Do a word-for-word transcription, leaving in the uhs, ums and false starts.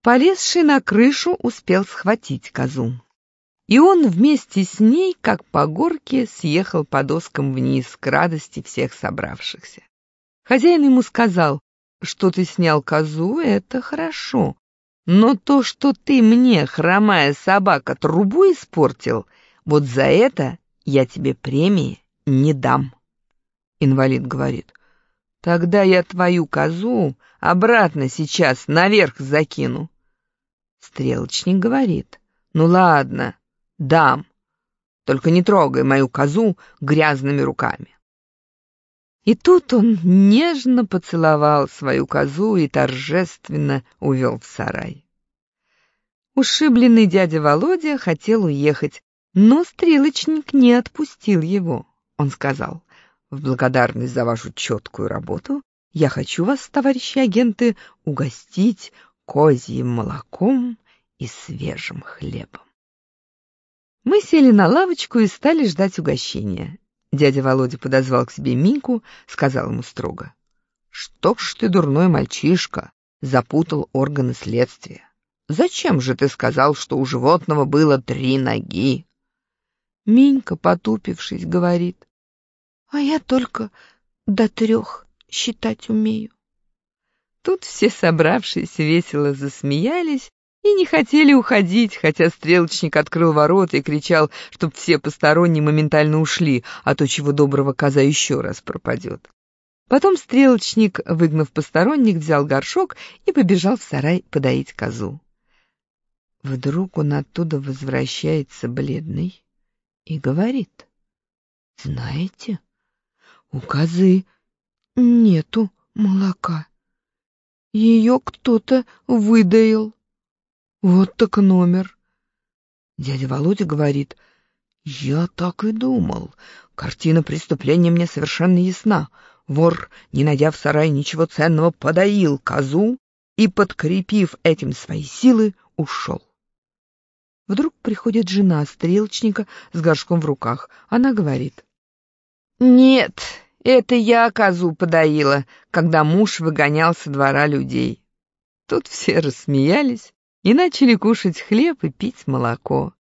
Полезший на крышу успел схватить козу. И он вместе с ней, как по горке, съехал по доскам вниз к радости всех собравшихся. Хозяин ему сказал: «Что ты снял козу, это хорошо, но то, что ты мне, хромая собака, трубу испортил, вот за это я тебе премии не дам». Инвалид говорит: «Тогда я твою козу обратно сейчас наверх закину». Стрелочник говорит: «Ну ладно, дам, только не трогай мою козу грязными руками». И тут он нежно поцеловал свою козу и торжественно увел в сарай. Ушибленный дядя Володя хотел уехать, но стрелочник не отпустил его. Он сказал: «В благодарность за вашу четкую работу я хочу вас, товарищи агенты, угостить козьим молоком и свежим хлебом». Мы сели на лавочку и стали ждать угощения. Дядя Володя подозвал к себе Миньку, сказал ему строго: «Что ж ты, дурной мальчишка, запутал органы следствия? Зачем же ты сказал, что у животного было три ноги?» Минька, потупившись, говорит: «А я только до трех считать умею». Тут все собравшиеся весело засмеялись и не хотели уходить, хотя стрелочник открыл ворота и кричал, чтоб все посторонние моментально ушли, а то чего доброго коза еще раз пропадет. Потом стрелочник, выгнав посторонних, взял горшок и побежал в сарай подоить козу. Вдруг он оттуда возвращается бледный и говорит: «Знаете, у козы нету молока. Ее кто-то выдаил. Вот так номер». Дядя Володя говорит: «Я так и думал. Картина преступления мне совершенно ясна. Вор, не найдя в сарае ничего ценного, подоил козу и, подкрепив этим свои силы, ушел». Вдруг приходит жена стрелочника с горшком в руках. Она говорит: «Нет, это я козу подоила, когда муж выгонял со двора людей». Тут все рассмеялись и начали кушать хлеб и пить молоко.